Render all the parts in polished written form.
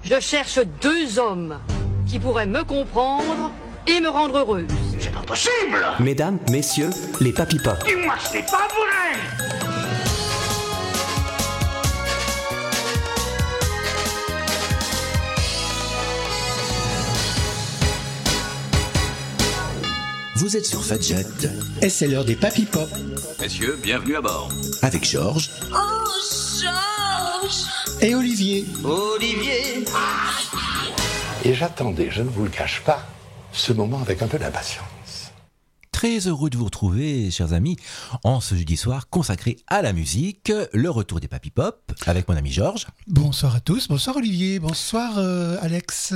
Je cherche 2 hommes qui pourraient me comprendre et me rendre heureuse. C'est pas possible! Mesdames, messieurs, les Papy Pop. Dis-moi, c'est pas vrai! Vous êtes sur Fadjet Et c'est l'heure des Papy Pop. Messieurs, bienvenue à bord. avec Georges Oh, Georges! Et Olivier. Olivier! Et j'attendais, je ne vous le cache pas, ce moment avec un peu d'impatience. Très heureux de vous retrouver, chers amis, en ce jeudi soir consacré à la musique, le retour des Papy Pop, avec mon ami Georges. Bonsoir à tous, bonsoir Olivier, bonsoir Alex.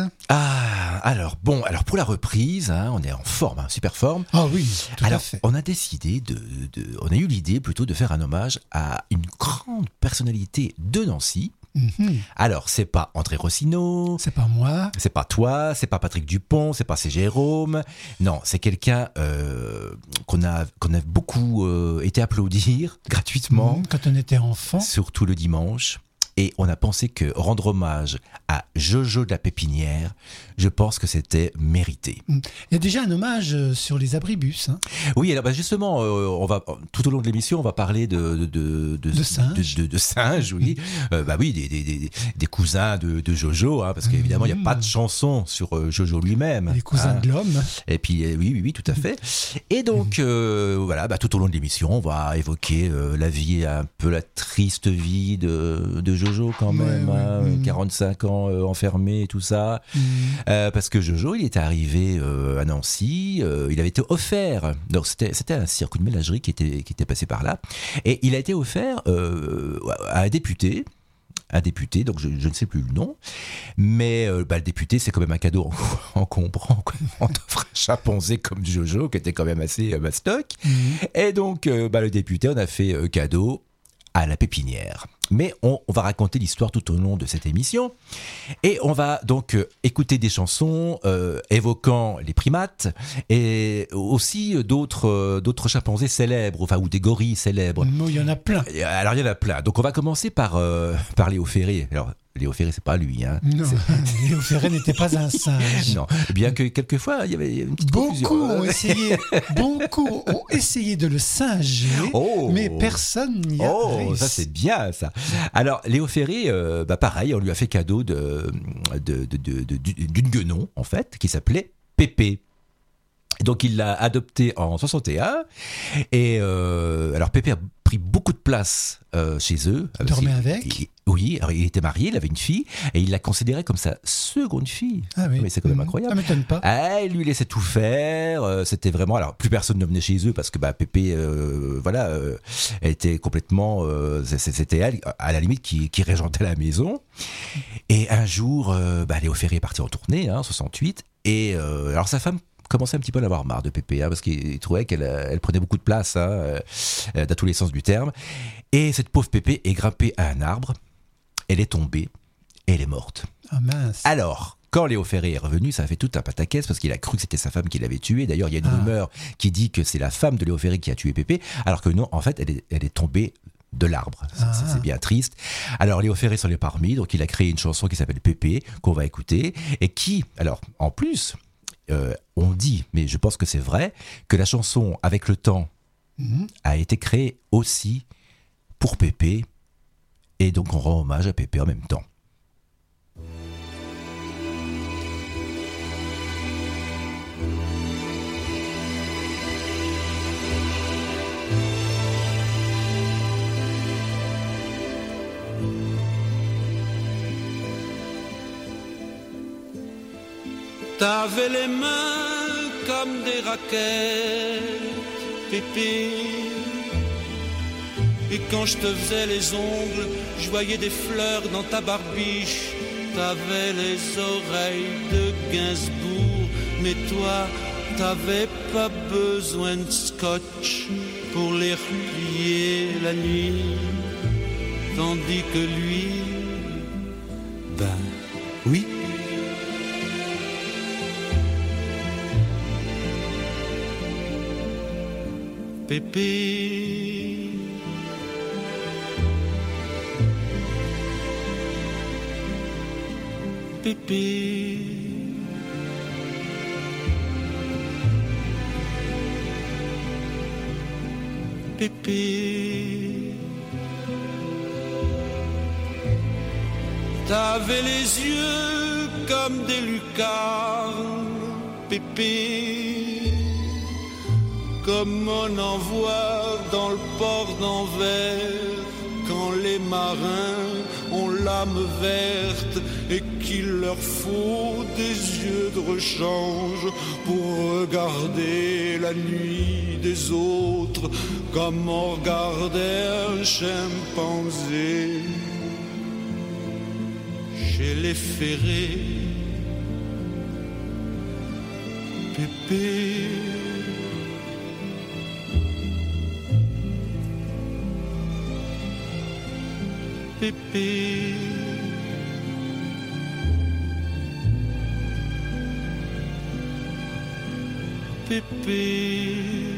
Alors pour la reprise, hein, on est en forme, hein, super forme. Ah oui, tout Alors, à fait. on a décidé on a eu l'idée plutôt de faire un hommage à une grande personnalité de Nancy. Mhm. Alors, c'est pas André Rossineau, C'est pas moi. c'est pas toi, c'est pas Patrick Dupont, c'est pas C. Jérôme. Non, c'est quelqu'un qu'on a beaucoup été applaudir gratuitement, Quand on était enfant. surtout le dimanche. Et on a pensé que rendre hommage à Jojo de la Pépinière, je pense que c'était mérité. Il y a déjà un hommage sur les abribus. Hein. Oui, alors justement, on va tout au long de l'émission, on va parler de singes. de singes, oui, oui, des cousins de Jojo, hein, parce qu'évidemment, il n'y a pas de chanson sur Jojo lui-même. Les cousins hein. de l'homme. Et puis, oui, tout à fait. Et donc, voilà, tout au long de l'émission, on va évoquer la vie, un peu la triste vie de Jojo quand même, Ouais, hein, ouais. 45 ans enfermé et tout ça. Parce que Jojo, il était arrivé à Nancy, il avait été offert, donc c'était un cirque, une ménagerie qui était passé par là, et il a été offert à un député, donc je ne sais plus le nom, mais le député, c'est quand même un cadeau encombrant, quoi. On t'offre un chimpanzé comme Jojo, qui était quand même assez mastoc, et donc le député, on a fait cadeau à la pépinière. Mais on va raconter l'histoire tout au long de cette émission. Et on va donc écouter des chansons évoquant les primates et aussi d'autres chimpanzés célèbres, ou des gorilles célèbres. Il y en a plein. Alors, il y en a plein. Donc, on va commencer par Léo Ferré. Alors, Léo Ferré, c'est pas lui. Hein. Non, Léo Ferré n'était pas un singe. Non, bien que quelquefois, il y avait une petite Beaucoup confusion. ont essayé de le singer, mais personne n'y a réussi. Ça c'est bien ça. Alors Léo Ferré, pareil, on lui a fait cadeau d'une guenon en fait, qui s'appelait Pépé. Donc il l'a adopté en 61 et alors Pépé a pris beaucoup de place chez eux. Il dormait avec. Oui, alors il était marié, il avait une fille et il l'a considérée comme sa seconde fille. Ah oui. Mais c'est quand même incroyable. Ça m'étonne pas. Il lui laissait tout faire. C'était vraiment. Alors plus personne ne venait chez eux parce que Pépé, était complètement. C'était elle, à la limite, qui régentait la maison. Et un jour, Léo Ferré est parti en tournée, en 68. Et alors sa femme commençait un petit peu à en avoir marre de Pépé, parce qu'il trouvait qu'elle prenait beaucoup de place, dans tous les sens du terme. Et cette pauvre Pépé est grimpée à un arbre, elle est tombée et elle est morte. Ah mince. Alors, quand Léo Ferré est revenu, ça a fait tout un pataquès parce qu'il a cru que c'était sa femme qui l'avait tué. D'ailleurs, il y a une rumeur qui dit que c'est la femme de Léo Ferré qui a tué Pépé, alors que non, en fait, elle est tombée de l'arbre. C'est bien triste. Alors Léo Ferré s'en est pas remis, donc il a créé une chanson qui s'appelle Pépé, qu'on va écouter, et qui, alors en plus, on dit, mais je pense que c'est vrai, que la chanson Avec le temps a été créée aussi pour Pépé, et donc on rend hommage à Pépé en même temps. T'avais les mains comme des raquettes, Pépé. Et quand je te faisais les ongles, je voyais des fleurs dans ta barbiche. T'avais les oreilles de Gainsbourg, mais toi, t'avais pas besoin de scotch pour les replier la nuit. Tandis que lui, oui. Pépé, Pépé. Pépé, t'avais les yeux comme des lucarnes, Pépé, comme on en voit dans le port d'Anvers, quand les marins ont l'âme verte et qu'il leur faut des yeux de rechange pour regarder la nuit des autres comme on regardait un chimpanzé chez les ferrés. Pépé, Pépé, Pépé,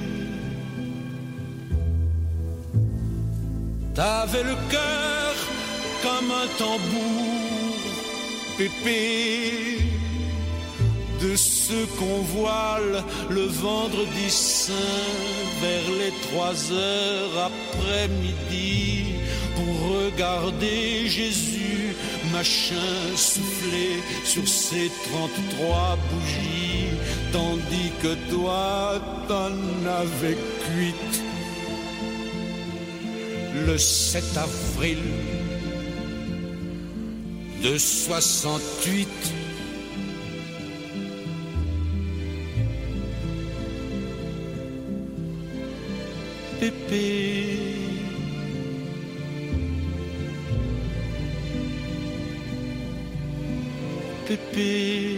t'avais le cœur comme un tambour, Pépé, de ceux qu'on voile le vendredi saint vers les 3h après-midi pour regarder Jésus machin souffler sur ses 33 bougies, tandis que toi t'en avais cuite le 7 avril de 68. Pépé, Pépé,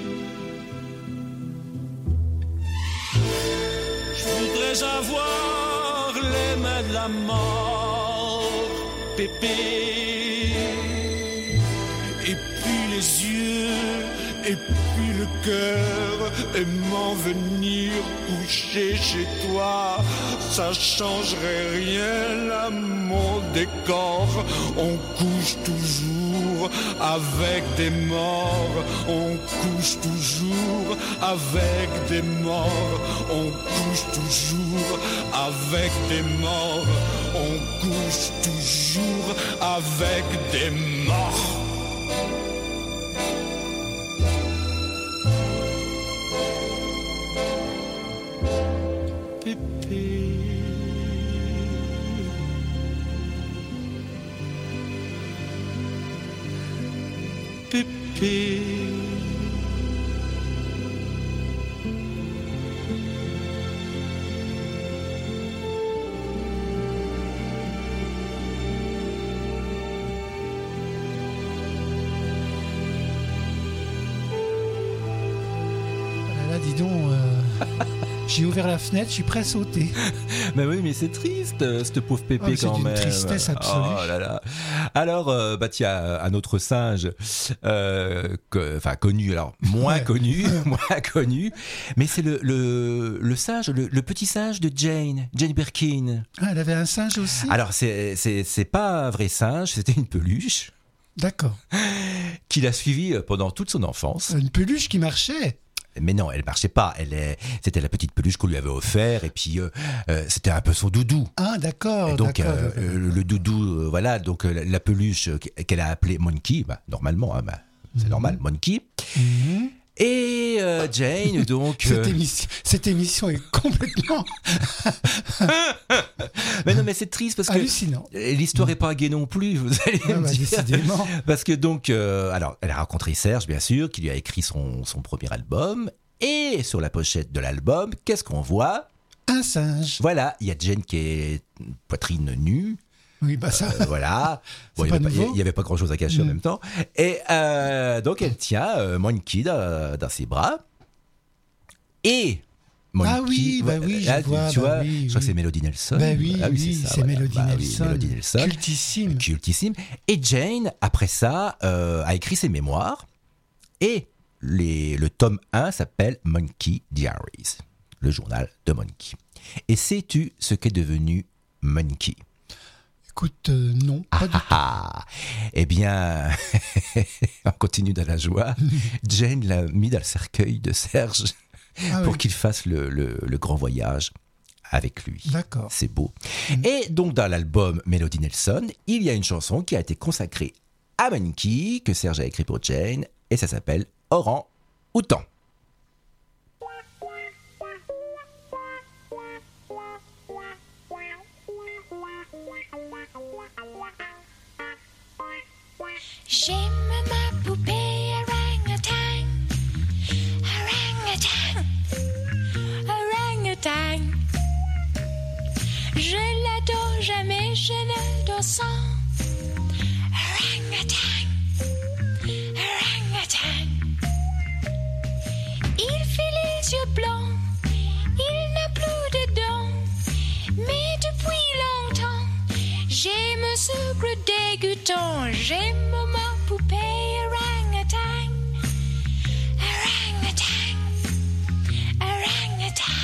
je voudrais avoir les mains de la mort, Pépé, et puis les yeux, et puis le cœur, et m'en venir coucher chez toi. Ça changerait rien à mon décor. On couche toujours avec des morts. On couche toujours avec des morts. On couche toujours avec des morts. On couche toujours avec des morts. Pépé, là, dis donc, j'ai ouvert la fenêtre, je suis prêt à sauter. Mais oui, mais c'est triste, ce pauvre Pépé quand même. C'est d'une tristesse absolue. Oh là là. Alors, tiens, un autre singe, connu, alors moins connu, mais c'est le singe, le petit singe de Jane Birkin. Ah, elle avait un singe aussi. Alors, c'est pas un vrai singe, c'était une peluche. D'accord. Qui l'a suivi pendant toute son enfance. Une peluche qui marchait. Mais non, elle marchait pas. C'était la petite peluche qu'on lui avait offert, et puis c'était un peu son doudou. Ah, d'accord. Et donc d'accord. le doudou, voilà. Donc la peluche qu'elle a appelée Monkey, normalement, c'est normal, Monkey. Mm-hmm. Et Jane, donc. Cette émission est complètement. Mais non, mais c'est triste parce hallucinant. Que l'histoire est pas gaie non plus, vous allez me dire. Décidément. Parce que donc, alors, elle a rencontré Serge, bien sûr, qui lui a écrit son premier album. Et sur la pochette de l'album, qu'est-ce qu'on voit ? Un singe. Voilà, il y a Jane qui est poitrine nue. Oui, ça. Voilà. Bon, il n'y avait pas grand-chose à cacher en même temps. Et donc, elle tient Monkey dans ses bras. Et Monkey, je vois. Tu vois, je crois que c'est Melody Nelson. C'est Melody Nelson. Cultissime. Et Jane, après ça, a écrit ses mémoires. Et le tome 1 s'appelle Monkey Diaries, le journal de Monkey. Et sais-tu ce qu'est devenu Monkey ? Écoute, non, pas du tout. Eh bien, on continue dans la joie. Jane l'a mis dans le cercueil de Serge pour qu'il fasse le grand voyage avec lui. D'accord. C'est beau. Et donc, dans l'album Melody Nelson, il y a une chanson qui a été consacrée à Monkey, que Serge a écrit pour Jane, et ça s'appelle Orang-Outan. J'aime ma poupée orang-outan, orang-outan, orang-outan. Je l'adore, jamais je ne dors sans. Orang-outan, orang-outan. Il fait les yeux blancs, il n'a plus de dents, mais depuis longtemps, j'aime ce gros dégoûtant. J'aime ma poupée orang-outan, orang-outan, orang-outan.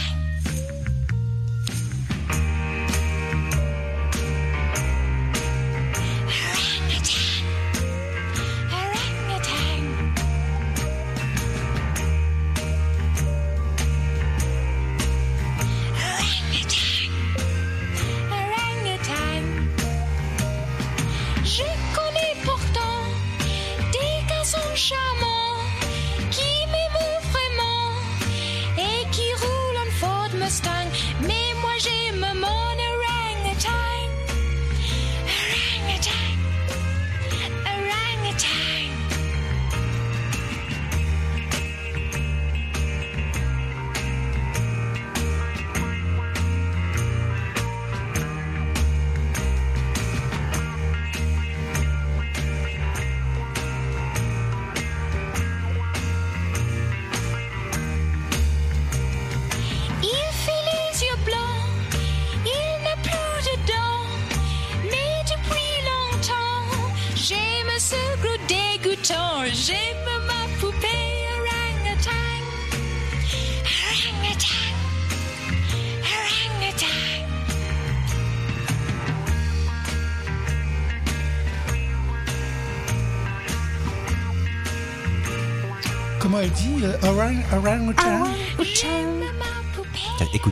Charmant, qui m'aime vraiment et qui roule en Ford Mustang. Mais moi j'aime mon orang-outan, orang-outan, orang-outan. J'aime ma poupée orang-outan, orang-outan, orang-outan. Comment elle dit orang-outan? J'aime ma poupée. Écoute.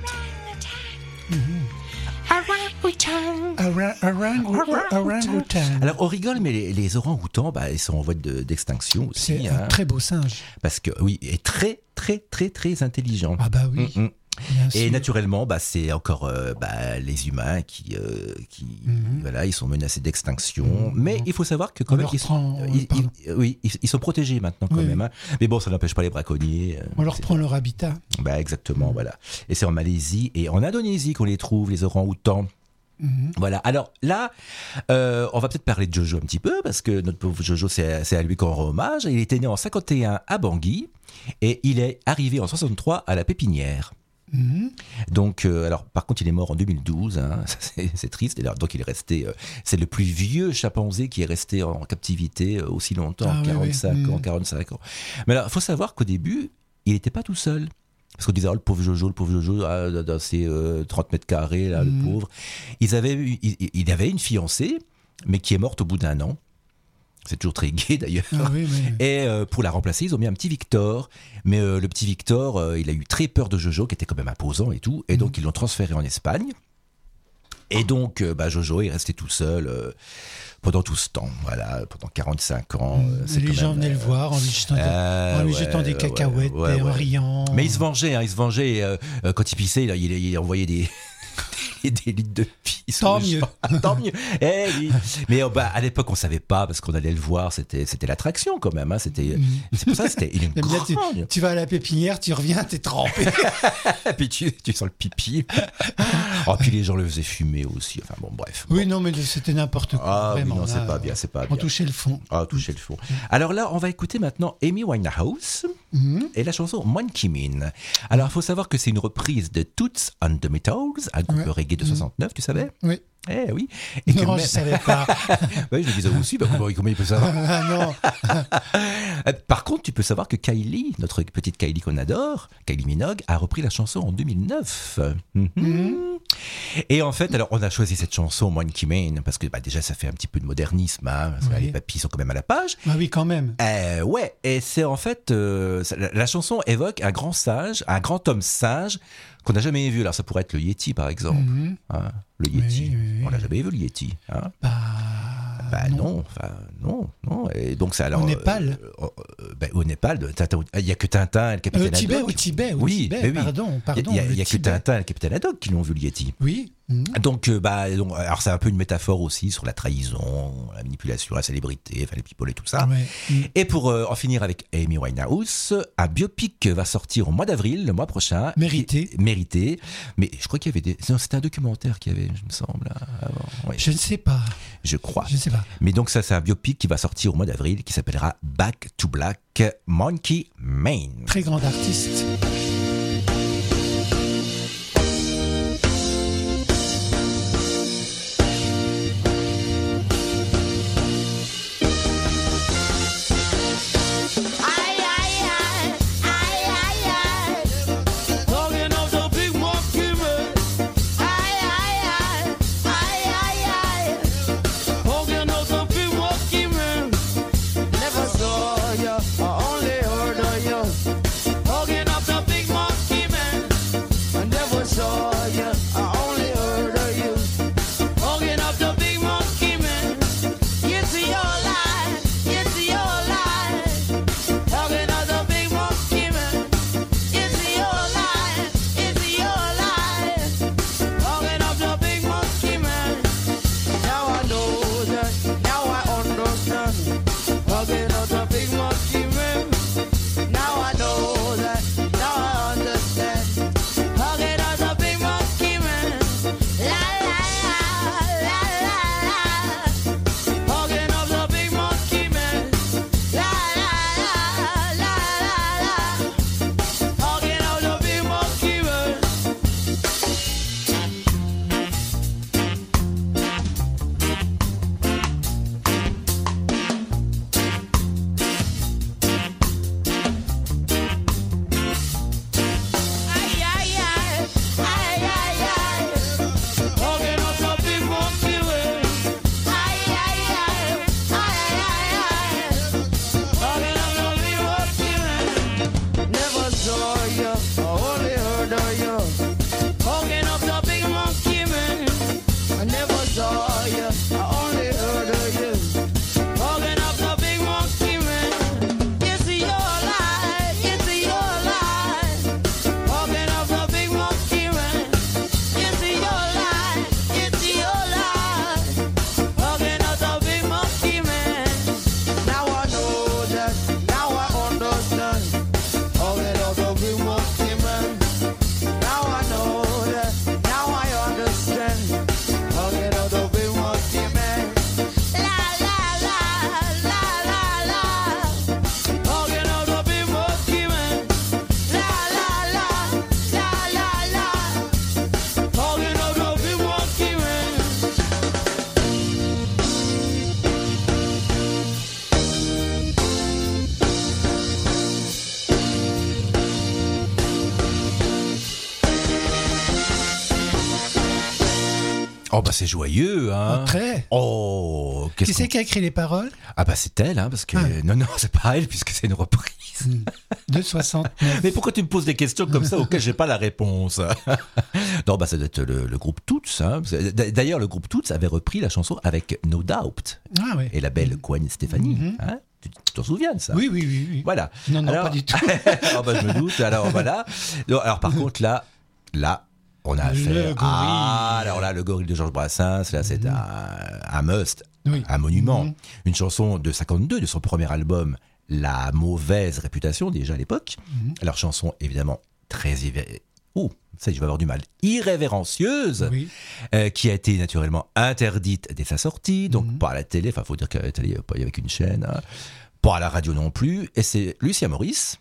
Orang-outan. Alors on rigole, mais les orang-outans, ils sont en voie d'extinction aussi. C'est un très beau singe. Parce que oui, et très très très très intelligent. Ah bah oui. Et naturellement, c'est encore les humains qui voilà, ils sont menacés d'extinction. Mais il faut savoir que quand même ils sont protégés maintenant quand même. Hein. Mais bon, ça n'empêche pas les braconniers. On leur prend leur habitat. Exactement, voilà. Et c'est en Malaisie et en Indonésie qu'on les trouve, les orang-outans. Voilà. Alors là, on va peut-être parler de Jojo un petit peu parce que notre pauvre Jojo, c'est à lui qu'on rend hommage. Il était né en 51 à Bangui et il est arrivé en 63 à la Pépinière. Donc, alors par contre, il est mort en 2012. Hein, c'est triste. Donc, il est resté. C'est le plus vieux chimpanzé qui est resté en captivité aussi longtemps, 45 ans. Mais alors, il faut savoir qu'au début, il n'était pas tout seul. Parce qu'on disait, le pauvre Jojo, dans ses 30 mètres carrés, là, le pauvre. Il avait une fiancée, mais qui est morte au bout d'un an. C'est toujours très gai d'ailleurs. Et pour la remplacer, ils ont mis un petit Victor. Mais le petit Victor, il a eu très peur de Jojo, qui était quand même imposant et tout. Et donc, ils l'ont transféré en Espagne. Et donc, Jojo est resté tout seul pendant tout ce temps. Voilà, pendant 45 ans. Les gens venaient le voir en lui jetant des cacahuètes et en riant. Mais il se vengeait. Quand il pissait, il envoyait des litres de pisse. Tant mieux. Mais à l'époque, on savait pas parce qu'on allait le voir. C'était l'attraction quand même. Hein. C'est pour ça. Il est grande. Tu vas à la pépinière, tu reviens, t'es trempé. Puis tu sens le pipi. Puis les gens le faisaient fumer aussi. Enfin bon, bref. Oui, non, mais c'était n'importe quoi. Vraiment, non, c'est pas bien. On touchait le fond. Toucher le fond. Alors là, on va écouter maintenant Amy Winehouse et la chanson Monkey Man. Alors, il faut savoir que c'est une reprise de Toots and the Maytals, un groupe reggae de 69, tu savais ? Oui. Eh oui. Et non, je ne savais pas. Oui, je me disais aussi, bah, comment il peut savoir? Ah non. Par contre, tu peux savoir que Kylie, notre petite Kylie qu'on adore, Kylie Minogue, a repris la chanson en 2009. Et en fait, alors on a choisi cette chanson Monkey Man parce que déjà ça fait un petit peu de modernisme, hein, parce que les papis sont quand même à la page. Ah oui, quand même. Ouais, et c'est en fait la chanson évoque un grand sage, un grand homme sage qu'on n'a jamais vu. Alors ça pourrait être le Yeti par exemple. Hein, le Yeti. Oui. On n'a jamais vu le Yeti. Hein. Non. Et donc ça alors. Au Népal. Au Népal, il y a que Tintin et le capitaine Haddock. Au Tibet. Pardon. Il y a que Tintin et le capitaine Haddock qui l'ont vu le Yeti. Oui. Donc, alors c'est un peu une métaphore aussi sur la trahison, la manipulation, la célébrité, enfin les people et tout ça. Ouais. Et pour en finir avec Amy Winehouse, un biopic va sortir au mois d'avril, le mois prochain. Mérité. Mais je crois qu'il y avait non, c'était un documentaire qu'il y avait, je me semble. Avant. Oui. Je ne sais pas. Je crois. Je ne sais pas. Mais donc ça, c'est un biopic qui va sortir au mois d'avril, qui s'appellera Back to Black, Monkey Man. Très grand artiste. Oh bah c'est joyeux, hein. Très. Oh, qui c'est qui a écrit les paroles? Ah bah c'est elle, hein, parce que non, c'est pas elle puisque c'est une reprise. De 69. Mais pourquoi tu me poses des questions comme ça auxquelles j'ai pas la réponse? Non, bah ça doit être le groupe Toots. Hein. D'ailleurs, le groupe Toots avait repris la chanson avec No Doubt. Ah ouais. Et la belle Gwen Stefani. Hein, tu t'en souviens de ça? Oui. Voilà. Non, pas du tout. Oh bah je me doute. Alors voilà. Alors par contre là, on a affaire. Alors là, le gorille de Georges Brassens, là, c'est un must, un monument. Une chanson de 52, de son premier album, La mauvaise réputation, déjà à l'époque. Alors, chanson évidemment très ça, je vais avoir du mal. Irrévérencieuse, qui a été naturellement interdite dès sa sortie, donc pas à la télé, enfin, faut dire qu'elle est allée pas avec une chaîne, pas à la radio non plus. Et c'est Lucien Maurice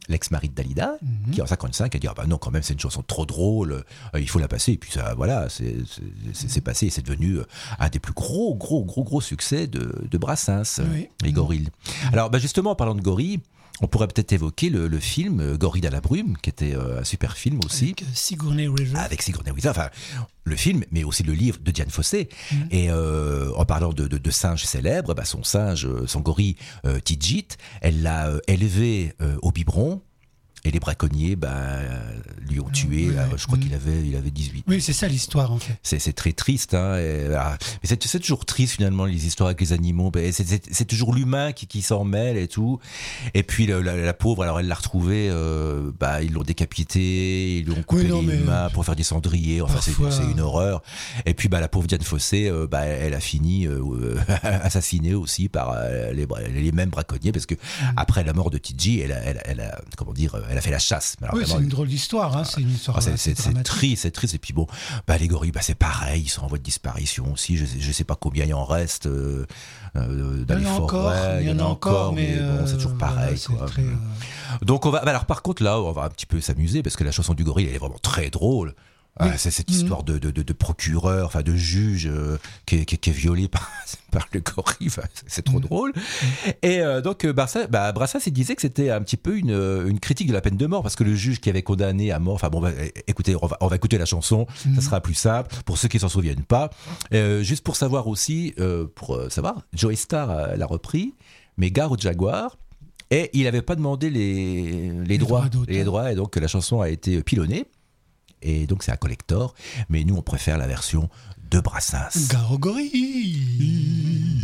l'ex-mari de Dalida, qui en 55 a dit non, quand même, c'est une chanson trop drôle, il faut la passer. Et puis ça, voilà, c'est passé et c'est devenu un des plus gros succès de Brassens, les Gorilles. Alors, justement, en parlant de Gorilles, on pourrait peut-être évoquer le film Gorille dans la brume, qui était un super film aussi. Avec Sigourney Weaver. Avec Sigourney Weaver, enfin, le film, mais aussi le livre de Diane Fossé. Et en parlant de singes célèbres, son gorille Tidjit, elle l'a élevé au biberon. Et les braconniers lui ont tué. Je crois qu'il avait 18. Oui, c'est ça l'histoire en fait. C'est très triste. Hein, mais c'est toujours triste finalement les histoires avec les animaux. C'est toujours l'humain qui s'en mêle et tout. Et puis la pauvre, alors elle l'a retrouvée. Ils l'ont décapitée, ils lui ont coupé les mains pour faire des cendriers. Enfin, c'est une horreur. Et puis la pauvre Diane Fossé, elle a fini assassinée aussi par les mêmes braconniers parce que après la mort de Tidji, elle a fait la chasse. Alors, c'est une drôle d'histoire, hein, c'est une histoire. C'est triste. Et puis les gorilles, c'est pareil, ils sont en voie de disparition aussi. Je sais pas combien il en reste dans les forêts. Il y en a encore, mais c'est toujours pareil. Quoi. Donc alors par contre là, on va un petit peu s'amuser parce que la chanson du gorille, elle est vraiment très drôle. C'est cette histoire de procureur, enfin de juge qui est violé par le gorille, c'est trop drôle. Et donc Brassens il disait que c'était un petit peu une critique de la peine de mort parce que le juge qui avait condamné à mort, écoutez, on va écouter la chanson, ça sera plus simple pour ceux qui s'en souviennent pas. Juste pour savoir aussi, Joey Starr l'a repris, mais Gare au Jaguar. Et il n'avait pas demandé les droits, et donc la chanson a été pilonnée. Et donc c'est un collector, mais nous on préfère la version de Brassens. Gare aux gorilles.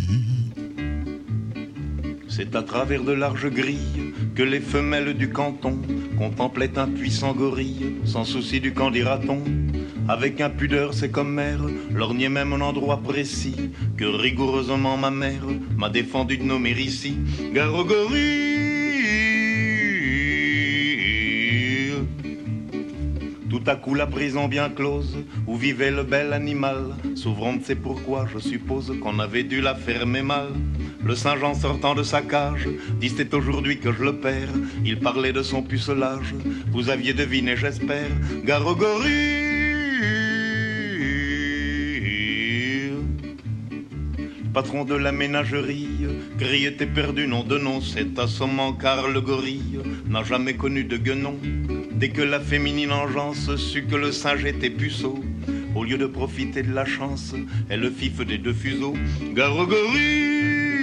C'est à travers de larges grilles que les femelles du canton contemplaient un puissant gorille, sans souci du qu'en dira-t-on. Avec impudeur c'est comme mère, lorgnait même un endroit précis que rigoureusement ma mère m'a défendu de nommer ici. Gare aux gorilles. Tout à coup la prison bien close où vivait le bel animal s'ouvrant, c'est pourquoi je suppose qu'on avait dû la fermer mal. Le singe en sortant de sa cage dit c'est aujourd'hui que je le perds. Il parlait de son pucelage, vous aviez deviné j'espère. Gare aux gorilles. Patron de la ménagerie, Grille était perdu, nom de nom, c'est assommant car le gorille n'a jamais connu de guenon. Dès que la féminine engeance sut que le singe était puceau, au lieu de profiter de la chance, elle le fif des deux fuseaux. Gare aux gorilles.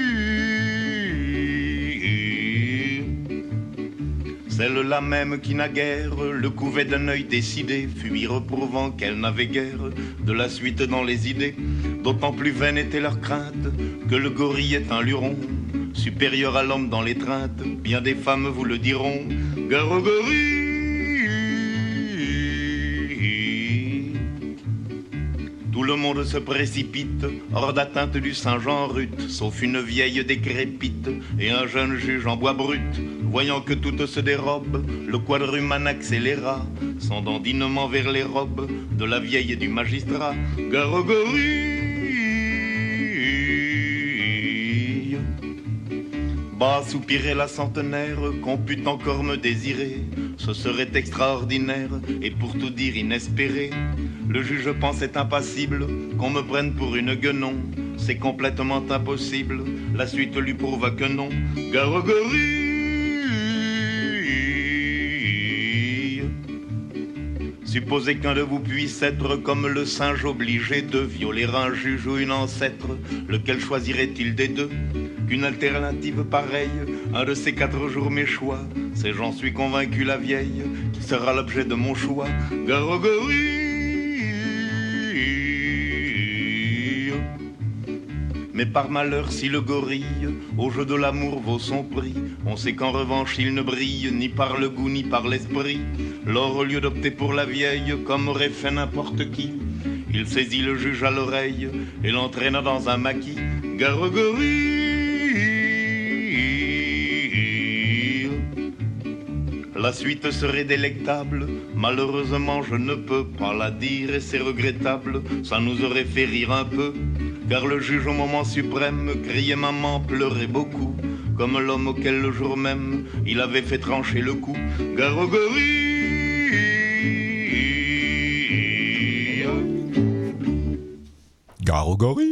Celle-là même qui naguère le couvait d'un œil décidé, fut y reprouvant qu'elle n'avait guère de la suite dans les idées. D'autant plus vaine était leur crainte que le gorille est un luron, supérieur à l'homme dans l'étreinte, bien des femmes vous le diront. Gare aux gorilles. Tout le monde se précipite hors d'atteinte du singe en rut, sauf une vieille décrépite et un jeune juge en bois brut. Voyant que toutes se dérobent, le quadrumane accéléra son dandinement vers les robes de la vieille et du magistrat. Gare aux gorilles. Bas soupirait la centenaire, qu'on pût encore me désirer, ce serait extraordinaire et pour tout dire inespéré. Le juge pensait impassible qu'on me prenne pour une guenon, c'est complètement impossible, la suite lui prouva que non. Gare aux gorilles. Supposez qu'un de vous puisse être comme le singe obligé de violer un juge ou une ancêtre, lequel choisirait-il des deux? Qu'une alternative pareille, un de ces 4 jours mes choix, c'est j'en suis convaincu la vieille, qui sera l'objet de mon choix. Gare aux gorilles. Mais par malheur si le gorille au jeu de l'amour vaut son prix, on sait qu'en revanche il ne brille ni par le goût ni par l'esprit. Lors au lieu d'opter pour la vieille comme aurait fait n'importe qui, il saisit le juge à l'oreille et l'entraîna dans un maquis. Gare aux gorilles. La suite serait délectable, malheureusement je ne peux pas la dire et c'est regrettable, ça nous aurait fait rire un peu. Car le juge au moment suprême criait maman, pleurait beaucoup comme l'homme auquel le jour même il avait fait trancher le cou. Garogori. Garogori.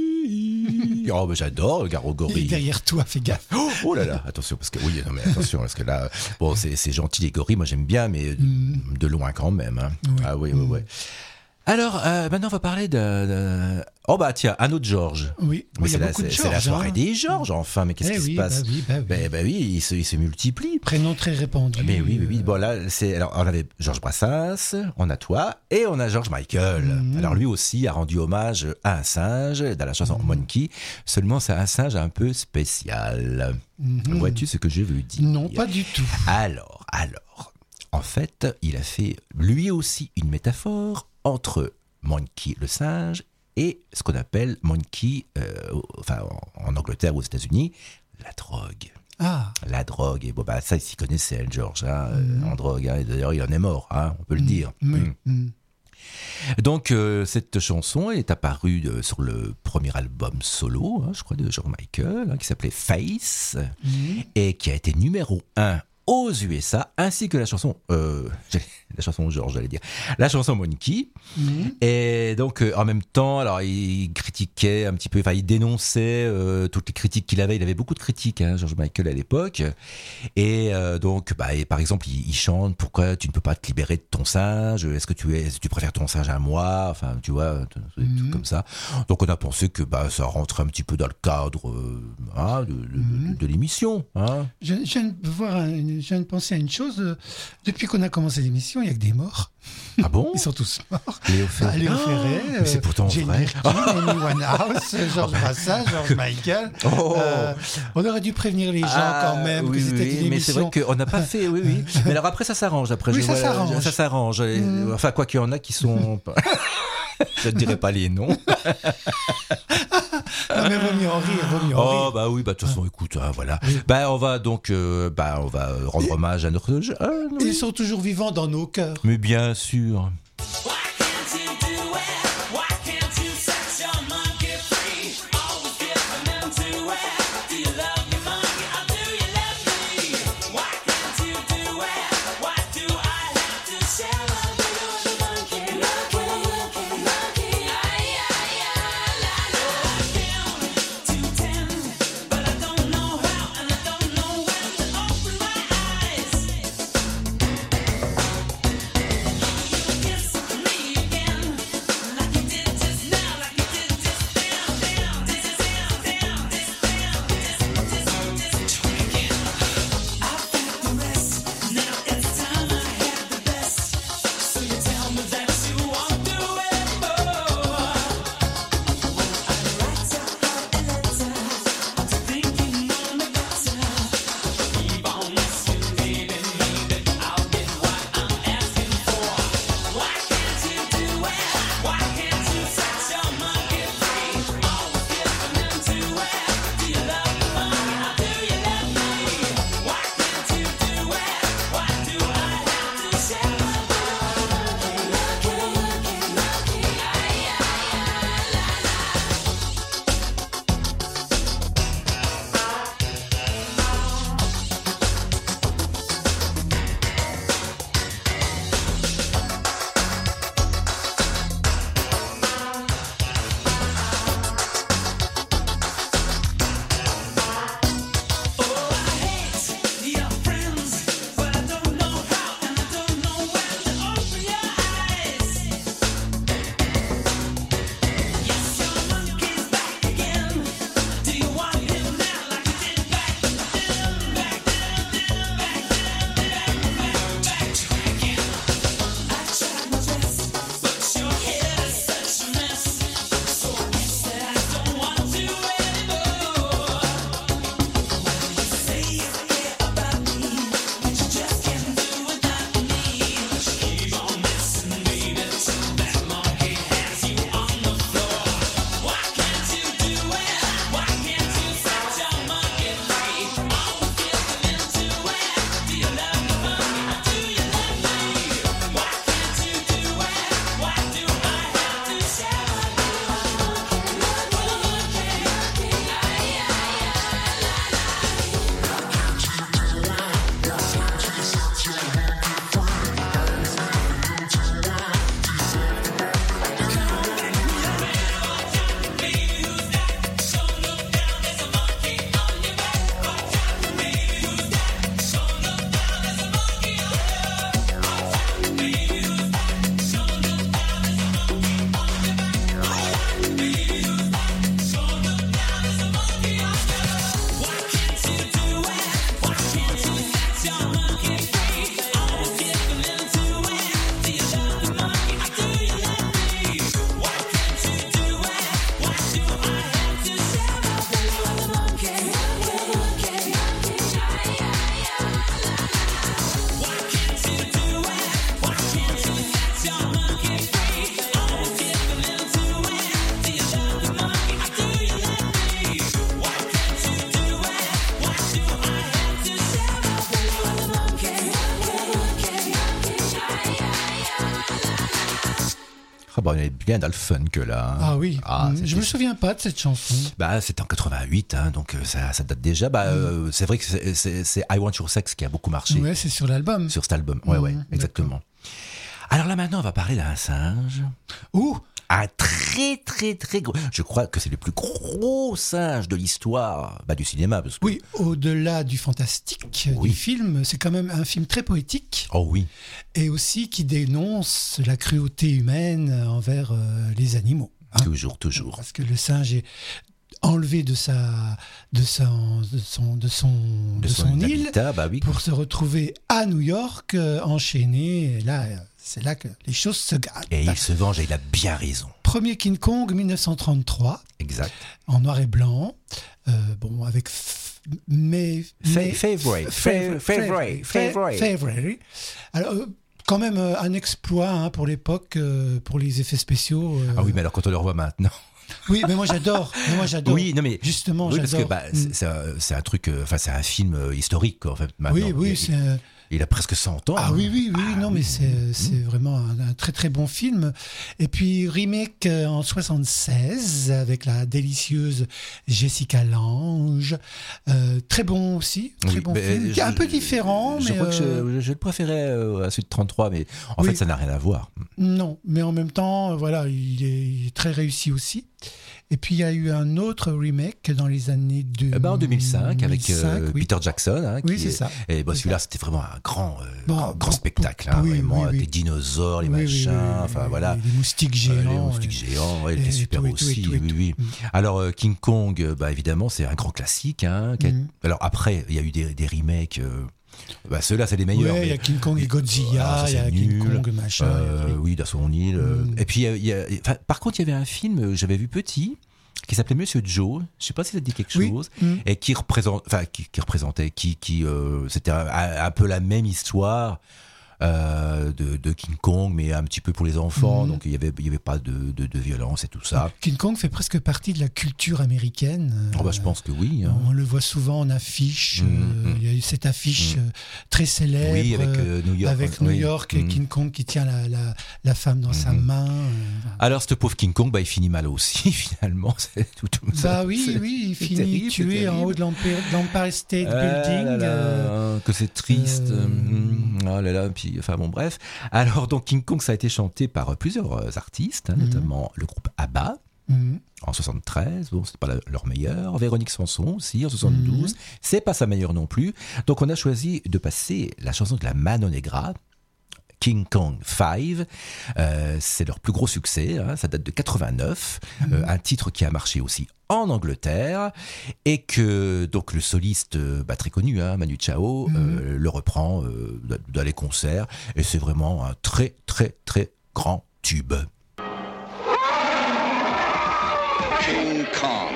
Oh, mais j'adore Garogori. Et derrière toi, fais gaffe. Oh là là, attention, parce que oui, non mais attention, parce que là, bon, c'est gentil les gorilles, moi j'aime bien, mais de loin quand même. Hein. Oui. Ah oui. Alors, maintenant on va parler de... Oh bah tiens, un autre Georges. Oui, mais il y a beaucoup de Georges. C'est la soirée des Georges, enfin, mais qu'est-ce qui se passe? Bah oui, ils se multiplient. Prénom très répandu. Mais oui. Bon là, alors on avait Georges Brassens, on a toi, et on a George Michael. Alors lui aussi a rendu hommage à un singe dans la chanson Monkey. Seulement c'est un singe un peu spécial. Vois-tu ce que je veux dire? Non, pas du tout. Alors, en fait, il a fait lui aussi une métaphore entre Monkey le singe et ce qu'on appelle Monkey, en Angleterre ou aux États-Unis, la drogue. Ah. La drogue. Et bon, bah, ça, il s'y connaissait, George, en drogue. Hein, et d'ailleurs, il en est mort, hein, on peut le dire. Donc, cette chanson est apparue sur le premier album solo, je crois, de George Michael, qui s'appelait Face, et qui a été numéro 1 aux USA, ainsi que la chanson George, j'allais dire, la chanson Monkey. Et donc, en même temps, alors, il critiquait un petit peu, il dénonçait toutes les critiques qu'il avait. Il avait beaucoup de critiques, George Michael, à l'époque. Et donc, et par exemple, il chante « Pourquoi tu ne peux pas te libérer de ton singe? Est-ce que tu préfères ton singe à moi ?» Enfin, tu vois, des trucs comme ça. Donc, on a pensé que ça rentrait un petit peu dans le cadre de l'émission. Je viens de penser à une chose. Depuis qu'on a commencé l'émission, il n'y a que des morts. Ah bon? Ils sont tous morts. Léo Ferré. Mais c'est pourtant Jane vrai. Birkin, Amy Winehouse, Georges Brassens, George Michael. On aurait dû prévenir les gens quand même que c'était une émission. Mais c'est vrai qu'on n'a pas fait, Mais alors après, ça s'arrange. Ça s'arrange. Enfin, quoi qu'il y en a qui sont... Je ne dirais pas les noms. Non, mais vaut mieux en rire. Bah oui, de toute façon, écoute, voilà. Oui. On va donc, on va rendre hommage à notre... Ils sont toujours vivants dans nos cœurs. Mais bien sûr. Ah bah, on est bien dans le funk là. Ah oui, c'était- je me souviens pas de cette chanson. Bah, c'était en 88, hein, donc ça date déjà. Bah, c'est vrai que c'est I Want Your Sex qui a beaucoup marché Ouais, c'est sur l'album. sur cet album. Ouais, exactement. Alors là maintenant, on va parler d'un singe. Ouh, Un très très très gros. Je crois que c'est le plus gros singe de l'histoire du cinéma. Parce que... oui, au-delà du fantastique Oui. du film, c'est quand même un film très poétique Oh oui. et aussi qui dénonce la cruauté humaine envers les animaux. hein. Toujours. Parce que le singe est enlevé de son île habitat, bah oui. pour se retrouver à New York, enchaîné. Et là, c'est là que les choses se gâtent. Et il se venge et il a bien raison. Premier King Kong, 1933, Exact. en noir et blanc, avec Favorite. Alors, quand même un exploit pour l'époque, pour les effets spéciaux. Ah oui, mais alors quand on le revoit maintenant. Oui, mais moi j'adore. Oui, non mais justement, oui, j'adore. parce que c'est un truc, c'est un film historique quoi, en fait. Maintenant. Oui, c'est. Il a presque 100 ans. Ah oui, non, mais c'est Mmh. vraiment un très très bon film. Et puis remake en 76 avec la délicieuse Jessica Lange, très bon aussi, très bon film, un peu différent. Je mais crois que je le préférais à celui de 33, mais en fait ça n'a rien à voir. Non, mais en même temps, voilà, il est très réussi aussi. Et puis il y a eu un autre remake dans les années 2000. En 2005 avec oui. Peter Jackson. Hein, Oui, c'est ça. Et celui-là, c'était vraiment un grand spectacle. Hein, oui, vraiment, oui. des dinosaures, les machins, enfin voilà. Les moustiques géants. Ouais, il était super aussi. Oui. Alors King Kong, évidemment, c'est un grand classique. Hein, alors après, il y a eu des remakes. Ceux-là, c'est les meilleurs. Ouais, il y a King Kong et Godzilla, il y a King Kong, machin. Oui, dans son île. Et puis, par contre, il y avait un film, j'avais vu petit, qui s'appelait Monsieur Joe. Je sais pas si ça te dit quelque chose. Et qui représentait, c'était un peu la même histoire. De King Kong, mais un petit peu pour les enfants, donc il y avait pas de violence et tout ça. King Kong fait presque partie de la culture américaine. Je pense que oui. Hein. On le voit souvent en affiche. Il y a eu cette affiche très célèbre, oui, avec New York et King Kong qui tient la femme dans sa main. Alors ce pauvre King Kong, il finit mal aussi finalement. C'est tout ça. Oui, il finit tué en haut de l'Empire State Building. Que c'est triste. Oh là là, puis enfin bon bref. Alors donc King Kong, ça a été chanté par plusieurs artistes, notamment le groupe ABBA en 73. Bon, c'est pas leur meilleur. Véronique Sanson aussi en 72. C'est pas sa meilleure non plus. Donc on a choisi de passer la chanson de la Mano Negra. King Kong 5, c'est leur plus gros succès, hein, ça date de 89, un titre qui a marché aussi en Angleterre et que donc le soliste très connu, hein, Manu Chao, le reprend dans les concerts et c'est vraiment un très très très grand tube. King Kong.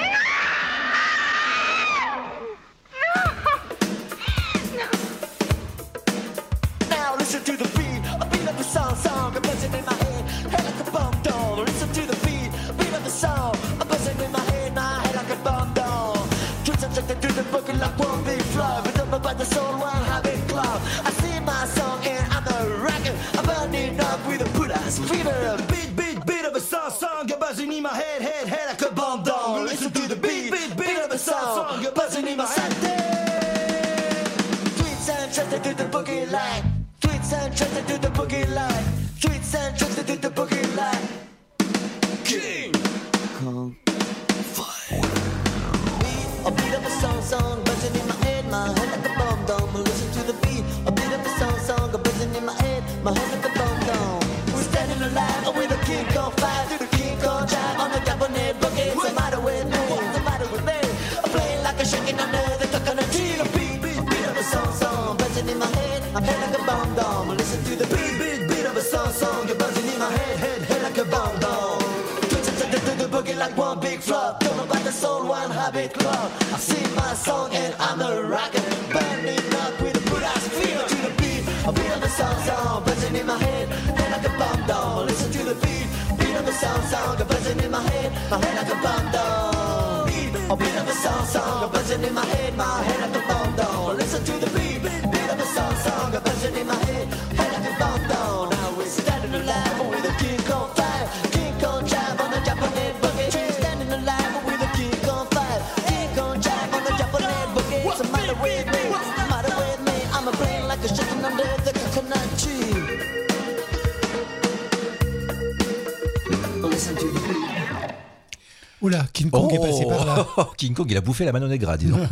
Listen to the beat of the song, a buzzing in my head like a bomb doll. Listen to the beat of the song, a buzzing in my head like a bomb doll. Twins subjected to the book like one big flow, but don't know about the soul, one habit club. I sing my song and I'm a rocker, I'm burning up with a Buddha's fever. Beat of a song, a buzzing in my head like a bomb doll. Listen to the beat of a song, a buzzing in my head. Twins subjected to the boogie line. Tweets and tricks to do the boogie line. Tweets and tricks to do the boogie line. King Kong Fire. A beat of a song, buzzing in my head like a bomb dome. Listen to the beat, a beat of a song, buzzing in my head like a bomb dome. We're standing alive with a King Kong fire through the King Kong drive on the cabinet boogie. What's the matter with me? What's the matter with me? I'm playing like a shaking under the coconut tree. A beat of a song, buzzing in my head like a bomb dome. Listen to the beat of a song, you're buzzing in my head like a bomb dome. Twitching to the boogie like one big flop. Don't know about the soul, one habit club. I sing my song and I'm a rocker, burning up with a Buddha's fever. To the beat of a song, buzzing in my head like a bomb dome. Listen to the beat of a song, buzzing in my head like a bomb dome. Beat of a song, buzzing in my head like a bomb dome. Listen to the beat of a song, buzzing in my head like a bomb dome. Now we're standing alive with a King Kong fire. Oula, King Kong est passé par là. King Kong, il a bouffé la Manon Negra, dis donc.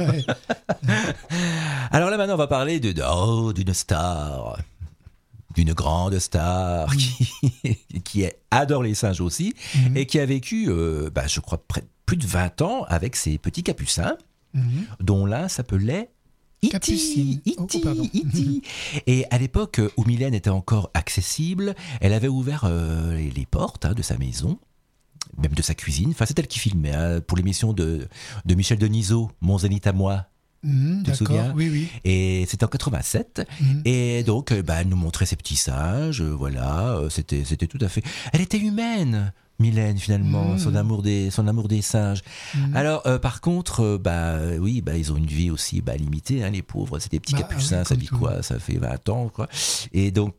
Alors là, maintenant, on va parler d'une star. D'une grande star qui adore les singes aussi et qui a vécu, je crois, plus de 20 ans avec ses petits capucins, dont l'un s'appelait Capucine. E.T. Et à l'époque où Mylène était encore accessible, elle avait ouvert les portes de sa maison, même de sa cuisine. Enfin, c'est elle qui filmait pour l'émission de Michel Denisot, Mon Zénith à moi. Tu te souviens ? Oui. Et c'était en 87. Et donc, elle nous montrait ses petits singes. Voilà, c'était tout à fait. Elle était humaine, Mylène, finalement, son amour des singes. Alors, par contre, ils ont une vie aussi limitée, les pauvres. C'est des petits capucins, ça vit quoi ? Ça fait 20 ans, quoi. Et donc,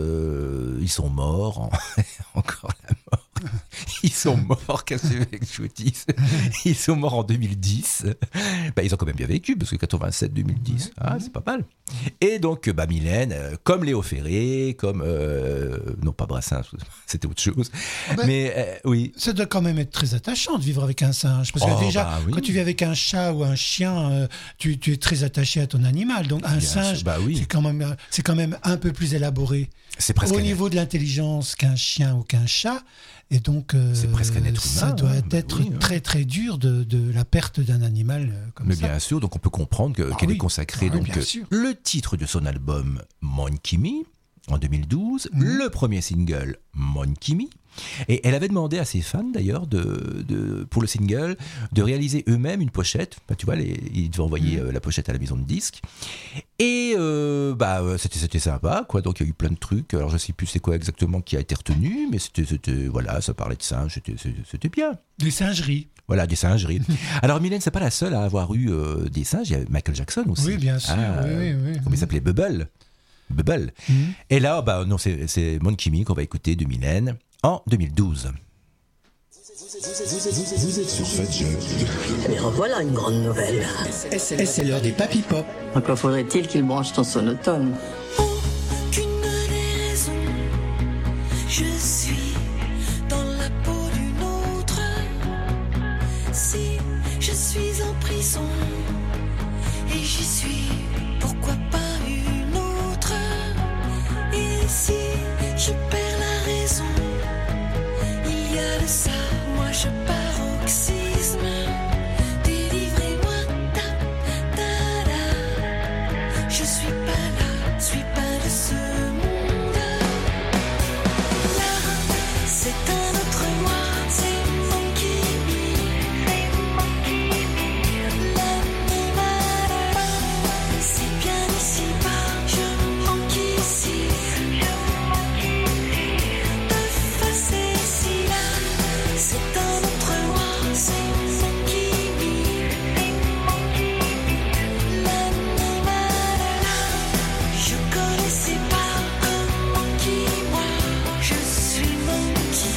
ils sont morts. Encore la mort. Ils sont morts, qu'est-ce que je vous dis ? Ils sont morts en 2010. Ils ont quand même bien vécu, parce que 87-2010, c'est pas mal. Et donc, Mylène, comme Léo Ferré, comme... non, pas Brassens, c'était autre chose. Mais oui. Ça doit quand même être très attachant de vivre avec un singe. Parce que déjà, quand tu vis avec un chat ou un chien, tu es très attaché à ton animal. Donc un singe, c'est quand même un peu plus élaboré. C'est presque au niveau de l'intelligence qu'un chien ou qu'un chat. Et donc, c'est presque un être humain. Ça doit être très très dur de la perte d'un animal comme ça. Mais bien sûr, donc on peut comprendre qu'elle est consacrée. Donc le titre de son album Monkey Me en 2012, le premier single Monkey Me. Et elle avait demandé à ses fans d'ailleurs pour le single de réaliser eux-mêmes une pochette. Tu vois, ils devaient envoyer la pochette à la maison de disques. Et c'était sympa, quoi. Donc il y a eu plein de trucs. Alors je sais plus c'est quoi exactement qui a été retenu, mais c'était voilà, ça parlait de singes, c'était bien. Des singeries. Voilà, des singeries. Alors Mylène, c'est pas la seule à avoir eu des singes. Il y a Michael Jackson aussi. Oui, bien sûr. Oui. Comment il s'appelait ? Bubble. Et là, c'est Monkey Me qu'on va écouter de Mylène en 2012. Vous êtes sur Fat Joe. Mais revoilà une grande nouvelle. Et c'est l'heure des Papy Pop. Encore faudrait-il qu'il branche ton sonotone. Aucune des raisons, je suis dans la peau d'une autre. Si je suis en prison et j'y suis, pourquoi pas une autre? Et si je perds la raison, il y a de ça, moi je paroxysme. Délivrez-moi, je suis pas là, suis pas de ce monde. Là, c'est un autre moi, c'est Monkey Me. L'animal, c'est bien ici-bas, je manque ici. De face ici, là, c'est un autre moi, c'est Monkey Me. L'animal, je connaissais pas un monkey, moi, je suis Monkey.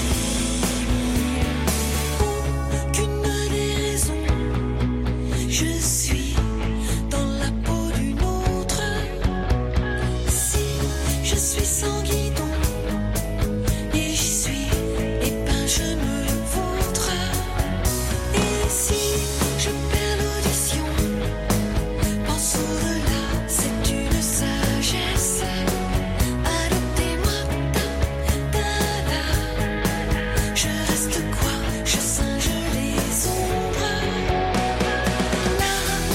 Aucune des raisons, je suis dans la peau d'une autre. Si je suis sans guidon et j'y suis, et ben je me vautre. Et si je perds l'audition, pense au-delà, c'est une sagesse. Adoptez-moi, je reste quoi? Je singe les ombres. Là,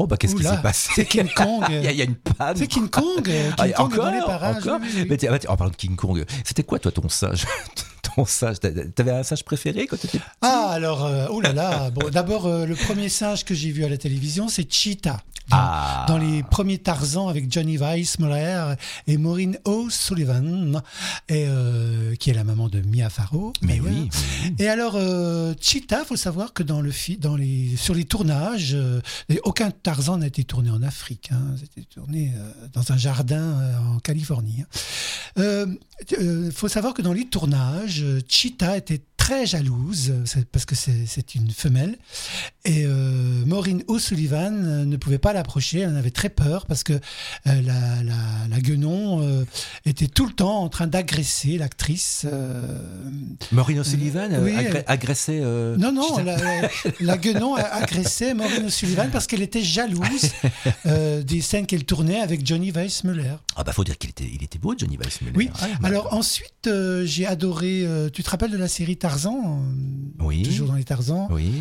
bah qu'est-ce qui s'est passé? C'est King Kong. Il y a une panne. C'est King Kong. King Kong est dans les parages. Encore oui. Mais en parlant de King Kong, c'était quoi toi ton singe? Ton singe, t'avais un singe préféré quand t'étais petit? Ah alors, oh là là. Bon, d'abord le premier singe que j'ai vu à la télévision, c'est Cheetah. Dans les premiers Tarzan avec Johnny Weissmuller et Maureen O'Sullivan, qui est la maman de Mia Farrow. Mais oui. Et alors, Cheetah, faut savoir que sur les tournages, aucun Tarzan n'a été tourné en Afrique. C'était tourné dans un jardin en Californie. Faut savoir que dans les tournages, Cheetah était très jalouse, parce que c'est une femelle, et Maureen O'Sullivan ne pouvait pas l'approcher, elle en avait très peur, parce que la guenon était tout le temps en train d'agresser l'actrice. Maureen O'Sullivan agressait... Non, la guenon agressait Maureen O'Sullivan parce qu'elle était jalouse des scènes qu'elle tournait avec Johnny Weissmuller. Ah bah faut dire qu'il était beau, Johnny Weissmuller. Oui, alors ensuite j'ai adoré, tu te rappelles de la série Tarzan? Oui. Toujours dans les Tarzans. Oui.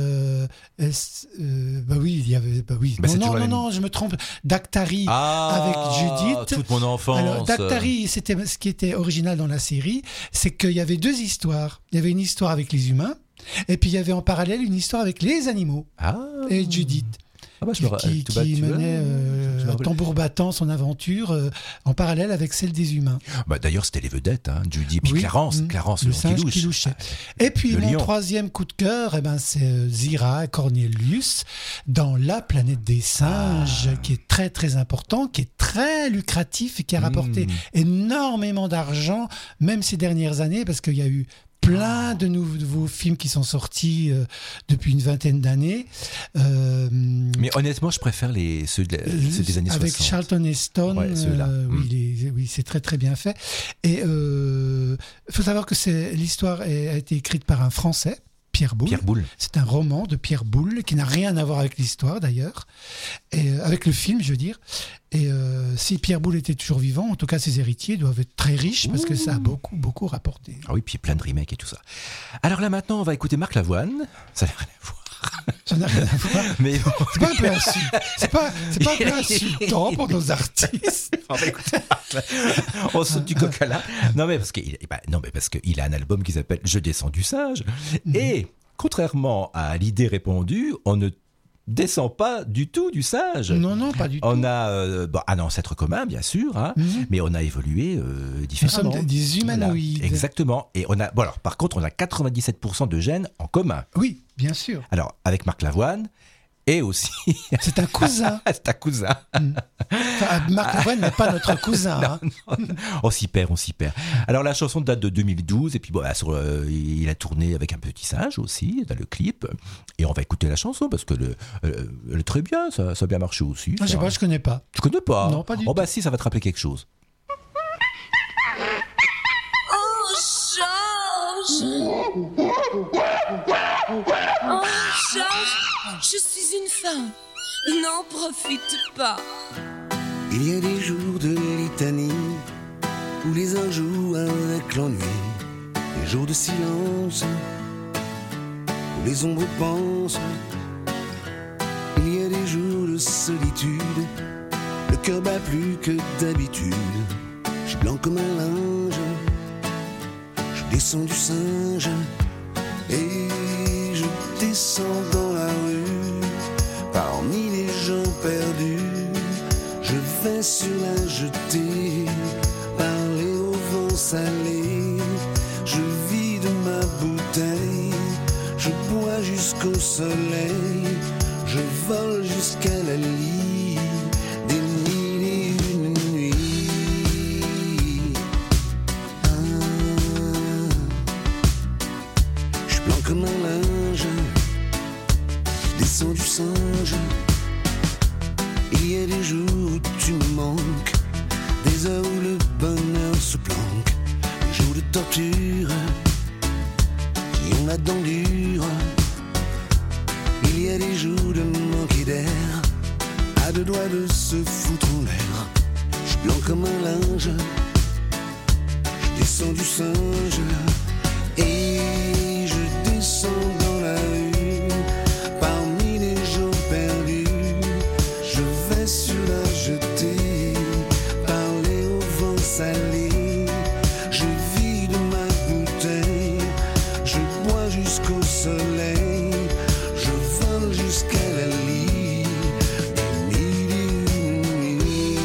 Bah oui, il y avait. Bah oui. Bah non, je me trompe. Dactari avec Judith. Toute mon enfance. Alors, Dactari, c'était ce qui était original dans la série, c'est qu'il y avait deux histoires. Il y avait une histoire avec les humains, et puis il y avait en parallèle une histoire avec les animaux. Et Judith. Qui menait tambour battant son aventure en parallèle avec celle des humains. Bah, d'ailleurs, c'était les vedettes, Judy, puis Clarence le singe qui louchait. Et puis mon troisième coup de cœur, c'est Zira Cornelius dans La planète des singes, qui est très très important, qui est très lucratif et qui a rapporté énormément d'argent, même ces dernières années, parce qu'il y a eu plein de nouveaux films qui sont sortis depuis une vingtaine d'années. Mais honnêtement, je préfère ceux des années 60. Avec Charlton Heston, oui, c'est très très bien fait. Et il faut savoir que l'histoire a été écrite par un Français, Pierre Boulle. C'est un roman de Pierre Boulle qui n'a rien à voir avec l'histoire d'ailleurs, et avec le film, je veux dire. Et si Pierre Boulle était toujours vivant, en tout cas ses héritiers doivent être très riches parce que ça a beaucoup beaucoup rapporté. Ah oui, puis plein de remakes et tout ça. Alors là maintenant, on va écouter Marc Lavoine. Ça n'a rien à voir. Ça n'a rien à voir. Mais bon. C'est pas un peu un peu insultant pour nos artistes. On saute du coq à l'âne. Non mais parce qu'il a un album qui s'appelle Je descends du singe. Et contrairement à l'idée répandue, on ne descend pas du tout du singe. Non, pas du tout. On a un ancêtre commun, bien sûr, mais on a évolué différemment. Nous sommes des humanoïdes. Voilà, exactement. Et on a, par contre, on a 97% de gènes en commun. Oui, bien sûr. Alors, avec Marc Lavoine, et aussi... C'est un cousin. C'est un cousin. Enfin, Marc Lavoine n'est pas notre cousin. Non. On s'y perd. Alors, la chanson date de 2012, et puis il a tourné avec un petit singe aussi, dans le clip. Et on va écouter la chanson, parce que elle est très bien, ça a bien marché aussi. Je sais pas, je connais pas. Tu connais pas? Non, pas du tout. Bah si, ça va te rappeler quelque chose. Je suis une femme, n'en profite pas. Il y a des jours de litanie où les uns jouent avec l'ennui, des jours de silence où les ombres pensent. Il y a des jours de solitude, le cœur bat plus que d'habitude. Je suis blanc comme un linge, je descends du singe et je descends dans la rue. Parmi les gens perdus, je vais sur la jetée, parler au vent salé. Je vide ma bouteille, je bois jusqu'au soleil, je vole jusqu'à la lie des mille et une nuits. Je suis blanc comme un linge, je descends du singe. Il y a des jours où tu me manques, des heures où le bonheur se planque, des jours de torture qui ont la dent dure. Il y a des jours de manquer d'air, à deux doigts de se foutre en l'air. Je suis blanc comme un linge, je descends du singe et je descends dans la rue. Parmi les gens perdus, salé. Je vide ma bouteille, je bois jusqu'au soleil, je vole jusqu'à la lit des mille.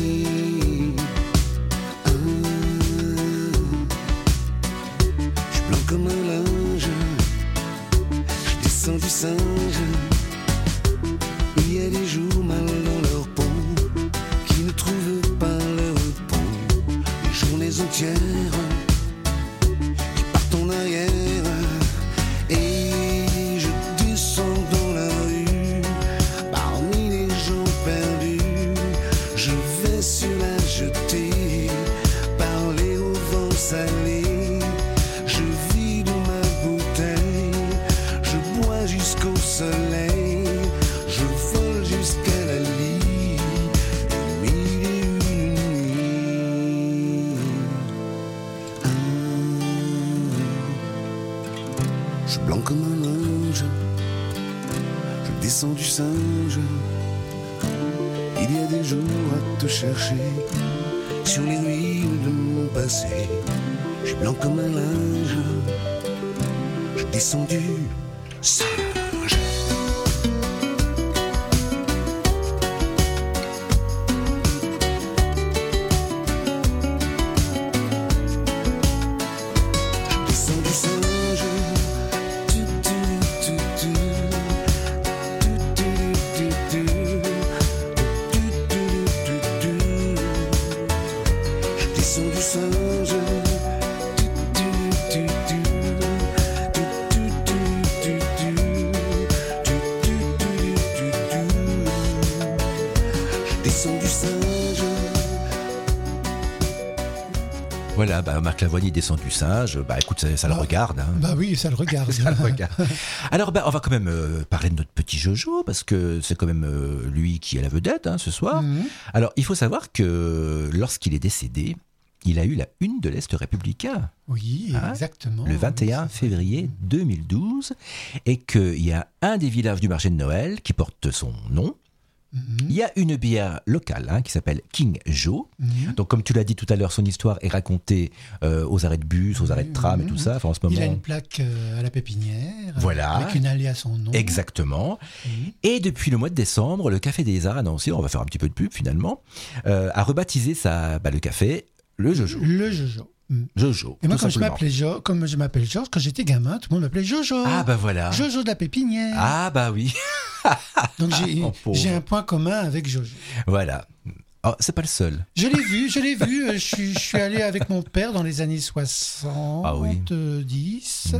Je suis blanc comme un linge, je descends du singe. Il y a des jours mal dans leur peau, qui ne trouvent pas leur repos. Des journées entières qui partent en arrière. Et je descends dans la rue, parmi les gens perdus. Je vais sur la jetée, parler au vent salé. Je vide ma bouteille, je bois jusqu'au soleil. Je vole jusqu'à la lit des mille et une nuits. Je suis blanc comme un linge, je descends du singe. Il y a des jours à te chercher sur les ruines de mon passé. Je suis blanc comme un linge, je descends du singe. Voilà, Marc Lavoine descend du singe. Écoute, ça le regarde. Hein. Bah oui, ça le regarde. Ça le regarde. Alors, on va quand même parler de notre petit Jojo, parce que c'est quand même lui qui est la vedette ce soir. Mm-hmm. Alors, il faut savoir que lorsqu'il est décédé, il a eu la une de l'Est républicain. Oui, exactement. Le 21 février 2012. Et qu'il y a un des villages du marché de Noël qui porte son nom. Il y a une bière locale qui s'appelle King Joe. Donc, comme tu l'as dit tout à l'heure, son histoire est racontée aux arrêts de bus, aux arrêts de tram et tout ça. Enfin, en ce moment, il a une plaque à la pépinière, voilà, avec une allée à son nom. Exactement. Et depuis le mois de décembre, le Café des Arts à Nancy, on va faire un petit peu de pub finalement, a rebaptisé le café le Jojo. Le Jojo. Jojo. Et moi, comme je m'appelle Georges, quand j'étais gamin, tout le monde m'appelait Jojo. Ah bah voilà. Jojo de la pépinière. Ah bah oui. Donc j'ai un point commun avec Jojo. Voilà. Oh, c'est pas le seul. Je l'ai vu. Je suis allé avec mon père dans les années 70.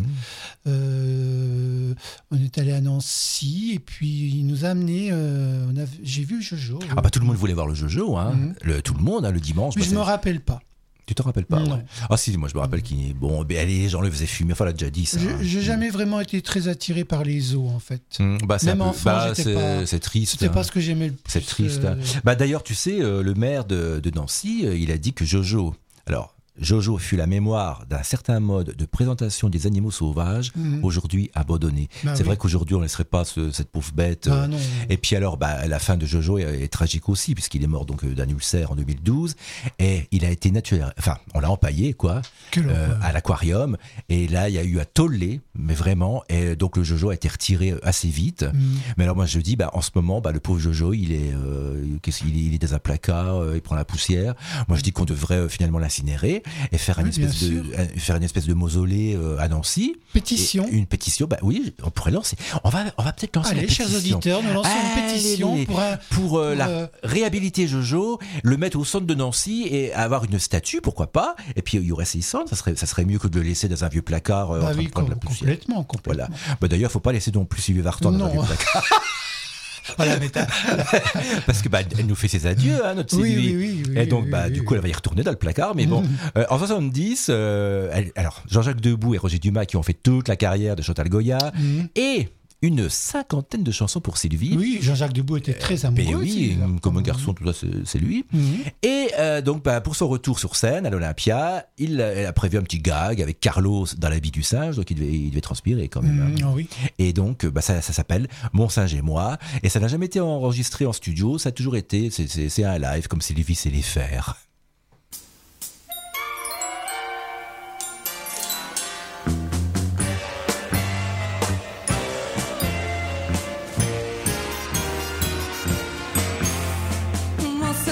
On est allé à Nancy et puis il nous a amené. J'ai vu Jojo. Ah bah tout le monde voulait voir le Jojo, tout le monde, le dimanche. Mais je me rappelle pas. Tu te rappelles pas? Non. Ouais. Ah si, moi je me rappelle qu'il les gens le faisaient fumer. Enfin, on l'a déjà dit ça. J'ai jamais vraiment été très attiré par les zoos en fait. Même enfant, c'est triste. C'était pas ce que j'aimais le plus. C'est triste. D'ailleurs, tu sais, le maire de Nancy, il a dit que Jojo. Alors. Jojo fut la mémoire d'un certain mode de présentation des animaux sauvages, aujourd'hui abandonné. C'est vrai qu'aujourd'hui, on ne laisserait pas cette pauvre bête. Non. Et puis alors, la fin de Jojo est tragique aussi, puisqu'il est mort donc d'un ulcère en 2012. Et il a été naturel. Enfin, on l'a empaillé, à l'aquarium. Et là, il y a eu un tollé, mais vraiment. Et donc, le Jojo a été retiré assez vite. Mais alors, moi, je dis, en ce moment, le pauvre Jojo, il est dans un placard, il prend la poussière. Moi, je dis qu'on devrait finalement l'incinérer. Et faire une espèce de mausolée à Nancy. Pétition. Une pétition, oui, on pourrait lancer. On va peut-être lancer une pétition. Allez, chers auditeurs, nous lançons une pétition pour réhabiliter Jojo, le mettre au centre de Nancy et avoir une statue, pourquoi pas. Et puis il y aurait ses cendres, ça serait mieux que de le laisser dans un vieux placard en train de prendre la poussière. Complètement. Voilà. D'ailleurs, il ne faut pas laisser non plus Sylvie Vartan dans un vieux placard. Voilà, parce que elle nous fait ses adieux, notre Sylvie. Oui, et donc du coup elle va y retourner dans le placard. Mais bon, en 70, alors Jean-Jacques Debout et Roger Dumas qui ont fait toute la carrière de Chantal Goya et une cinquantaine de chansons pour Sylvie. Oui, Jean-Jacques Debout était très amoureux. Oui, comme un garçon, tout ça, c'est lui. Et donc, pour son retour sur scène à l'Olympia, il a prévu un petit gag avec Carlos dans l'habit du singe, donc il devait transpirer quand même. Oui. Et donc, ça s'appelle Mon singe et moi. Et ça n'a jamais été enregistré en studio, ça a toujours été, c'est un live comme Sylvie sait les faire.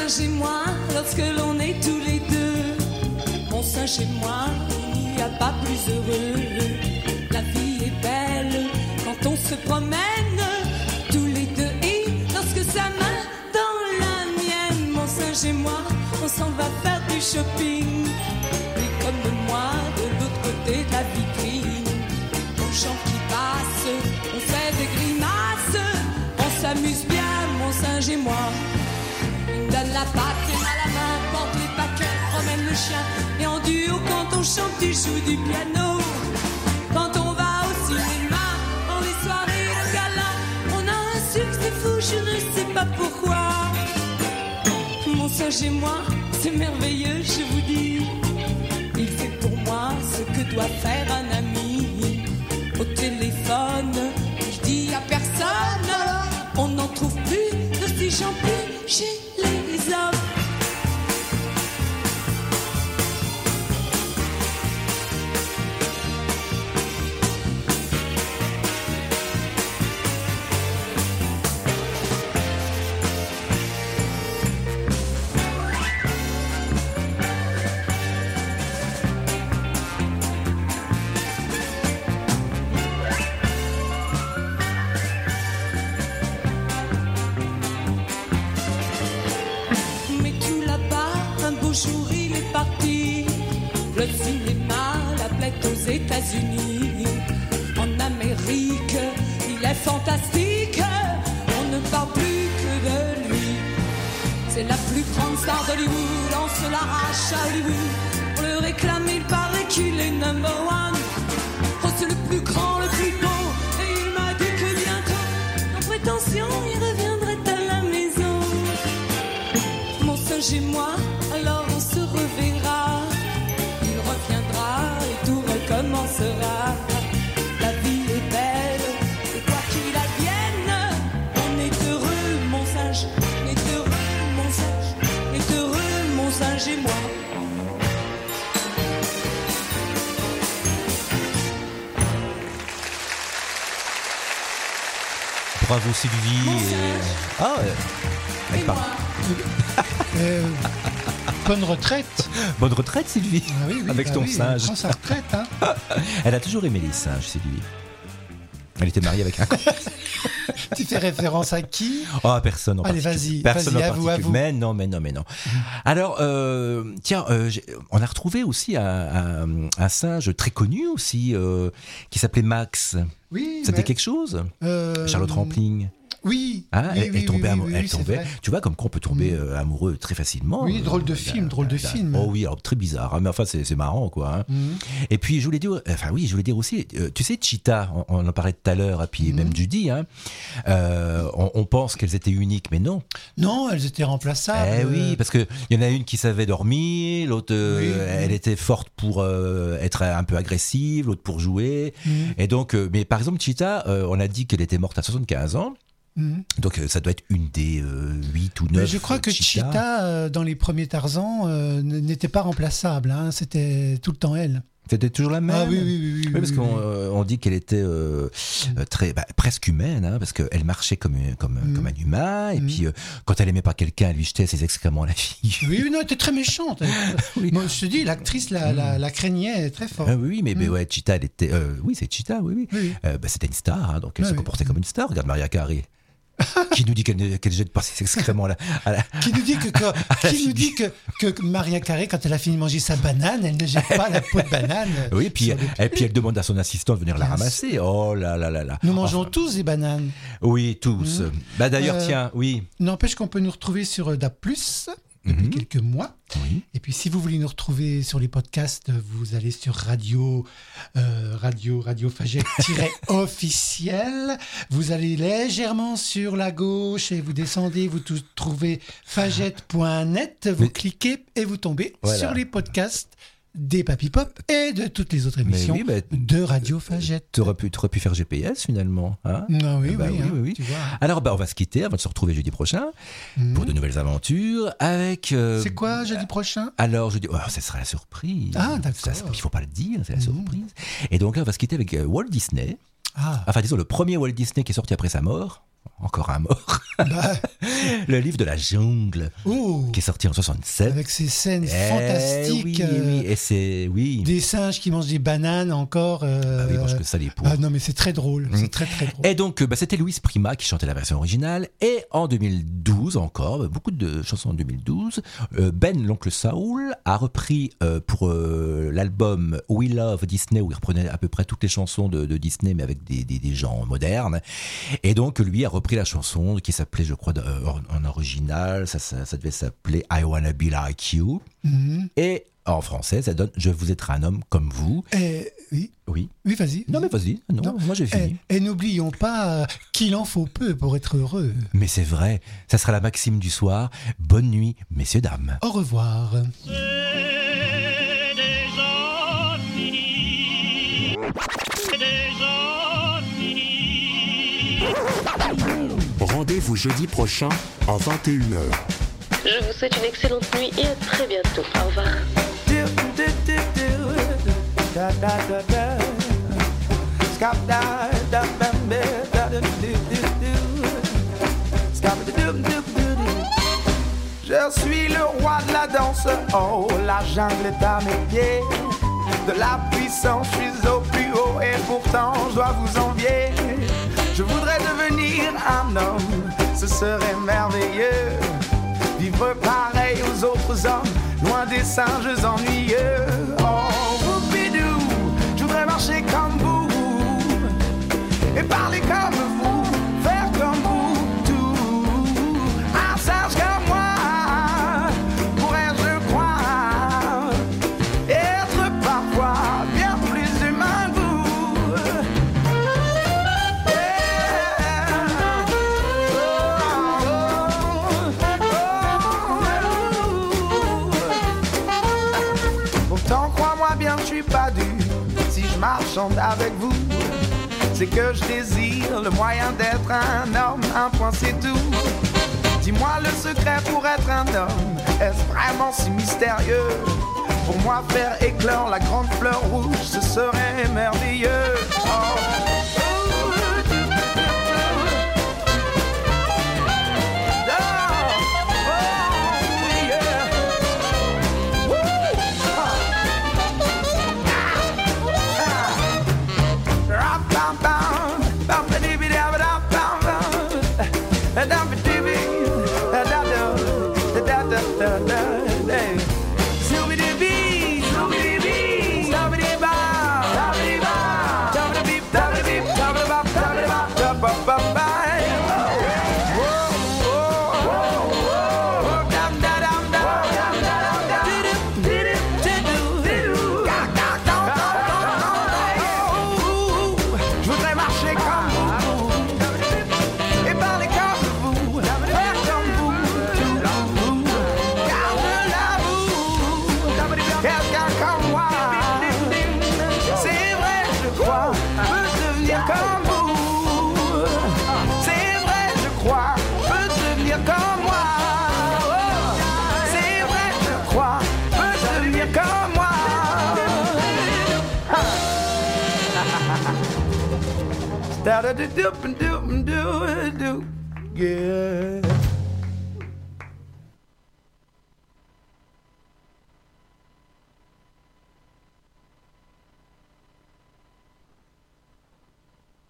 singe et moi, lorsque l'on est tous les deux, mon singe et moi, il n'y a pas plus heureux. La vie est belle quand on se promène tous les deux, et lorsque sa main dans la mienne, mon singe et moi, on s'en va faire du shopping. Et comme moi, de l'autre côté de la vitrine, aux gens qui passent, on fait des grimaces, on s'amuse bien, mon singe et moi. Il me donne la patte et à la main, porte les paquets, promène le chien. Et en duo, quand on chante, il joue du piano. Quand on va au cinéma, dans les soirées de gala, on a un succès fou, je ne sais pas pourquoi. Mon singe et moi, c'est merveilleux, je vous dis. Il fait pour moi ce que doit faire un ami. Au téléphone, il dit à personne, on n'en trouve plus de ces gens plus chez les hommes. Il est parti, le cinéma l'appelait aux États-Unis. En Amérique, il est fantastique, on ne parle plus que de lui. C'est la plus grande star d'Hollywood, on se l'arrache à Hollywood. Pour le réclamer, il paraît qu'il est number one. Oh, c'est le plus grand, le plus beau, et il m'a dit que bientôt, en prétention, il reviendrait à la maison. Mon singe et moi, alors on se reverra, il reviendra et tout recommencera. La vie est belle et quoi qu'il advienne, on est heureux, mon singe, on est heureux, mon singe, on est heureux, mon singe et moi. Bravo Sylvie. Ah ouais. Et moi. Bonne retraite. Bonne retraite, Sylvie. Ah oui, oui, avec ton singe. Elle prend sa retraite. Hein. Elle a toujours aimé les singes, Sylvie. Elle était mariée avec un con. Tu fais référence à qui? Oh, personne en Allez, particulier. vas-y, Personne vas-y, en à particulier. vous. Mais non. Alors, tiens, on a retrouvé aussi un singe très connu aussi, qui s'appelait Max. Oui. C'était quelque chose Charlotte Rampling. Oui. Hein, oui, elle tombait, oui, tombait. Tu vois, comme quoi on peut tomber amoureux très facilement. Oui, drôle de film. Oh oui, alors très bizarre, hein, mais enfin c'est marrant quoi. Hein. Et puis je voulais dire aussi, tu sais, Cheetah, on en parlait tout à l'heure, et puis même Judy, hein, on pense qu'elles étaient uniques, mais non. Non, elles étaient remplaçables. Eh oui, parce que il y en a une qui savait dormir, l'autre elle était forte pour être un peu agressive, l'autre pour jouer. Et donc, mais par exemple Cheetah, on a dit qu'elle était morte à 75 ans. Donc ça doit être une des 8 ou 9. Mais je crois que Cheetah, dans les premiers Tarzan, n'était pas remplaçable. Hein. C'était tout le temps elle. C'était toujours la même. Ah oui, parce qu'on dit qu'elle était très presque humaine, hein, parce qu'elle marchait comme un humain, et puis quand elle aimait pas quelqu'un, elle lui jetait ses excréments à la fille. Oui, non, elle était très méchante. Oui. Moi, je te dis, l'actrice la craignait très fort. Ah, oui, mais ouais, Cheetah, elle était. Oui, c'est Cheetah, oui. C'était une star, hein, donc elle se comportait comme une star. Regarde Mariah Carey. Qui nous dit qu'elle jette pas ses excréments à la... Qui nous dit que Mariah Carey, quand elle a fini de manger sa banane, elle ne jette pas la peau de banane. Oui, et puis elle demande à son assistant de venir la ramasser. Oh là là là là. Nous mangeons tous des bananes. Oui, tous. D'ailleurs, tiens, oui. N'empêche qu'on peut nous retrouver sur DAB+, depuis quelques mois. Oui. Et puis si vous voulez nous retrouver sur les podcasts, vous allez sur Radio Fagette-officiel. Vous allez légèrement sur la gauche et vous descendez, vous trouvez fagette.net, vous cliquez et vous tombez sur les podcasts des Papy Pop et de toutes les autres émissions de Radio Fagette. Tu aurais pu faire GPS finalement. Hein oui. Tu vois. Alors on va se quitter avant de se retrouver jeudi prochain pour de nouvelles aventures avec... C'est quoi jeudi prochain? Alors jeudi... ça sera la surprise. Ah d'accord. Il ne faut pas le dire, c'est la surprise. Et donc là on va se quitter avec Walt Disney. Enfin disons le premier Walt Disney qui est sorti après sa mort. encore un mort. Le livre de la jungle, qui est sorti en 67. Avec ces scènes fantastiques. Oui. Et c'est, des singes qui mangent des bananes encore. Oui, ils mangent que ça, les pauvres. Ah non, mais c'est très drôle. C'est très, très drôle. Et donc, c'était Louise Prima qui chantait la version originale. Et en 2012 encore, beaucoup de chansons en 2012, Ben, l'oncle Saoul, a repris pour l'album We Love Disney, où il reprenait à peu près toutes les chansons de Disney, mais avec des gens modernes. Et donc, lui a repris la chanson qui s'appelait, je crois, en original, ça devait s'appeler I Wanna Be Like You. Et en français, ça donne Je vous être un homme comme vous. Oui, vas-y. Non, mais vas-y. Non, moi j'ai fini. Et n'oublions pas qu'il en faut peu pour être heureux. Mais c'est vrai, ça sera la maxime du soir. Bonne nuit, messieurs, dames. Au revoir. Rendez-vous jeudi prochain à 21h. Je vous souhaite une excellente nuit et à très bientôt. Au revoir. Je suis le roi de la danse, oh, la jungle est à mes pieds. De la puissance, je suis au plus haut et pourtant je dois vous envier. Je voudrais devenir un homme, ce serait merveilleux. Vivre pareil aux autres hommes, loin des singes ennuyeux. Oh, boubidou, je voudrais marcher comme vous et parler comme vous, faire comme vous, tout. Un singe comme moi, pourrais je croire être parfois bien plus humain que vous. Pourtant, crois-moi bien, je suis pas dur. Si je marchande avec vous, c'est que je désire le moyen d'être un homme, un point c'est tout. Dis-moi le secret pour être un homme, est-ce vraiment si mystérieux? Pour moi faire éclore la grande fleur rouge, ce serait merveilleux. Oh. Da da da doop and doop and do, yeah.